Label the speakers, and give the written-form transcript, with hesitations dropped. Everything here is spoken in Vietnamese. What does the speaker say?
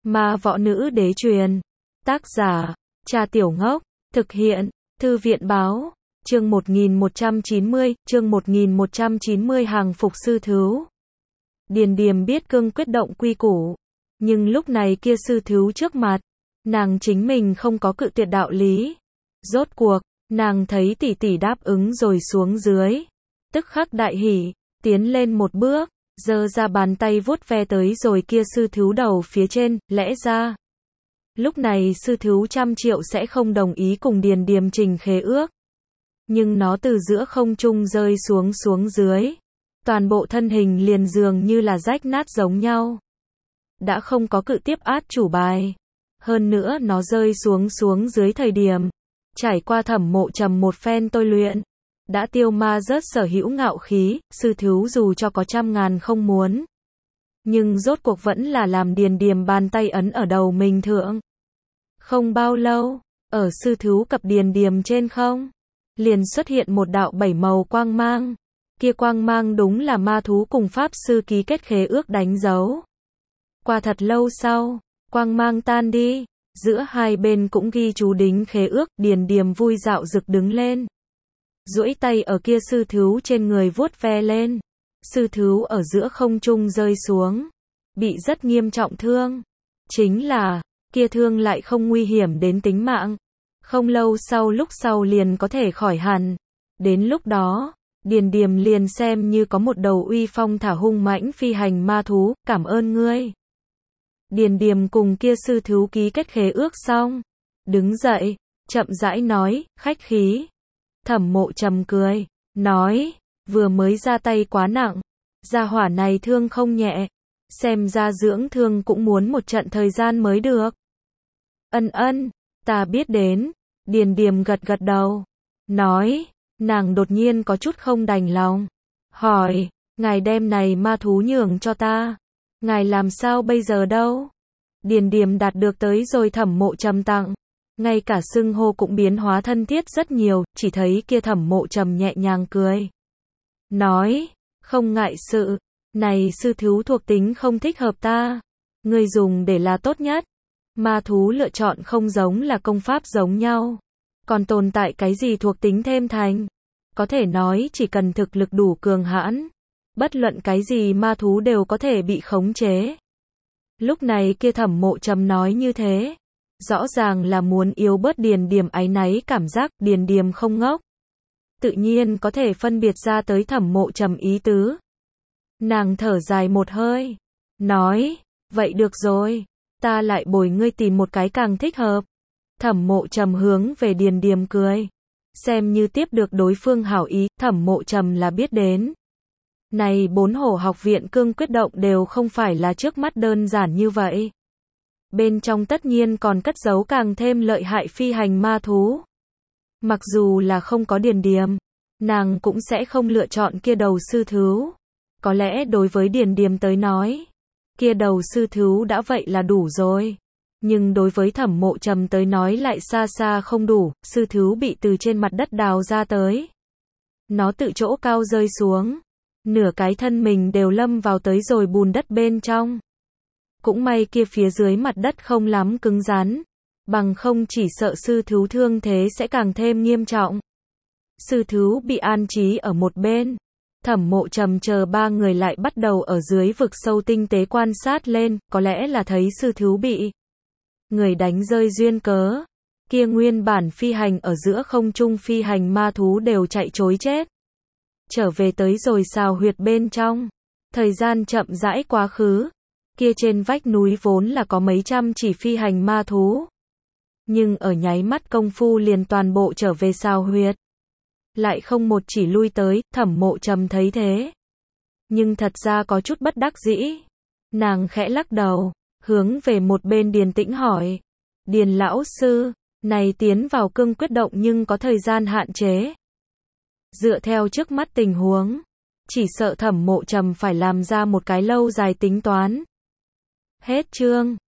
Speaker 1: Ma võ nữ đế truyền. Tác giả, Trà Tiểu Ngốc. Thực hiện, Thư viện báo. Chương 1190, hàng phục sư thứu. Điền Điềm biết cương quyết động quy củ, nhưng lúc này kia sư thứu trước mặt, nàng chính mình không có cự tuyệt đạo lý. Rốt cuộc, nàng thấy tỷ tỷ đáp ứng rồi xuống dưới, tức khắc đại hỉ, tiến lên một bước, giơ ra bàn tay vuốt ve tới rồi kia sư thứu đầu phía trên, lẽ ra lúc này sư thứu 100 triệu sẽ không đồng ý cùng Điền Điềm trình khế ước. Nhưng nó từ giữa không trung rơi xuống dưới, toàn bộ thân hình liền dường như là rách nát giống nhau. Đã không có cự tiếp át chủ bài. Hơn nữa nó rơi xuống dưới thời điểm, trải qua Thẩm Mộ Trầm một phen tôi luyện, đã tiêu ma rớt sở hữu ngạo khí, sư thứu dù cho có 100.000 không muốn, nhưng rốt cuộc vẫn là làm Điền Điềm bàn tay ấn ở đầu mình thượng. Không bao lâu, ở sư thứu cặp Điền Điềm trên không, liền xuất hiện một đạo 7 màu quang mang. Kia quang mang đúng là ma thú cùng pháp sư ký kết khế ước đánh dấu. Qua thật lâu sau, quang mang tan đi, giữa hai bên cũng ghi chú đính khế ước. Điền Điềm vui dạo rực đứng lên, duỗi tay ở kia sư thứu trên người vuốt ve lên. Sư thứu ở giữa không trung rơi xuống, bị rất nghiêm trọng thương. Chính là, kia thương lại không nguy hiểm đến tính mạng. Không lâu sau lúc sau liền có thể khỏi hẳn. Đến lúc đó, Điền Điềm liền xem như có một đầu uy phong thả hung mãnh phi hành ma thú, cảm ơn ngươi. Điền Điềm cùng kia sư thứu ký kết khế ước xong, đứng dậy, chậm rãi nói, khách khí. Thẩm Mộ Trầm cười, nói, vừa mới ra tay quá nặng, gia hỏa này thương không nhẹ, xem ra dưỡng thương cũng muốn một trận thời gian mới được. Ân, ta biết đến. Điền Điềm gật gật đầu, nói, nàng đột nhiên có chút không đành lòng, hỏi, ngài đem này ma thú nhường cho ta, ngài làm sao bây giờ đâu? Điền Điềm đạt được tới rồi Thẩm Mộ Trầm tặng, ngay cả xưng hô cũng biến hóa thân thiết rất nhiều. Chỉ thấy kia Thẩm Mộ Trầm nhẹ nhàng cười, nói, không ngại sự, này sư thứu thuộc tính không thích hợp ta, ngươi dùng để là tốt nhất. Ma thú lựa chọn không giống là công pháp giống nhau, còn tồn tại cái gì thuộc tính thêm thành. Có thể nói chỉ cần thực lực đủ cường hãn, bất luận cái gì ma thú đều có thể bị khống chế. Lúc này kia Thẩm Mộ Trầm nói như thế, rõ ràng là muốn yếu bớt Điền Điềm áy náy cảm giác. Điền Điềm không ngốc, tự nhiên có thể phân biệt ra tới Thẩm Mộ Trầm ý tứ. Nàng thở dài một hơi, nói, vậy được rồi, ta lại bồi ngươi tìm một cái càng thích hợp. Thẩm Mộ Trầm hướng về Điền Điềm cười, xem như tiếp được đối phương hảo ý. Thẩm Mộ Trầm là biết đến, này 4 hổ học viện cương quyết động đều không phải là trước mắt đơn giản như vậy. Bên trong tất nhiên còn cất giấu càng thêm lợi hại phi hành ma thú. Mặc dù là không có Điền Điềm, nàng cũng sẽ không lựa chọn kia đầu sư thứu. Có lẽ đối với Điền Điềm tới nói, kia đầu sư thứu đã vậy là đủ rồi. Nhưng đối với Thẩm Mộ Trầm tới nói lại xa xa không đủ. Sư thứu bị từ trên mặt đất đào ra tới, nó tự chỗ cao rơi xuống, nửa cái thân mình đều lâm vào tới rồi bùn đất bên trong. Cũng may kia phía dưới mặt đất không lắm cứng rắn, bằng không chỉ sợ sư thứu thương thế sẽ càng thêm nghiêm trọng. Sư thứu bị an trí ở một bên, Thẩm Mộ Trầm chờ 3 người lại bắt đầu ở dưới vực sâu tinh tế quan sát lên. Có lẽ là thấy sư thứu bị người đánh rơi duyên cớ, kia nguyên bản phi hành ở giữa không trung phi hành ma thú đều chạy trối chết, trở về tới rồi xào huyệt bên trong. Thời gian chậm rãi quá khứ, kia trên vách núi vốn là có mấy trăm chỉ phi hành ma thú, nhưng ở nháy mắt công phu liền toàn bộ trở về xào huyệt, lại không một chỉ lui tới. Thẩm Mộ Trầm thấy thế, nhưng thật ra có chút bất đắc dĩ. Nàng khẽ lắc đầu, hướng về một bên Điền Tĩnh hỏi, Điền lão sư, này tiến vào cương quyết động nhưng có thời gian hạn chế. Dựa theo trước mắt tình huống, chỉ sợ Thẩm Mộ Trầm phải làm ra một cái lâu dài tính toán. Hết chương.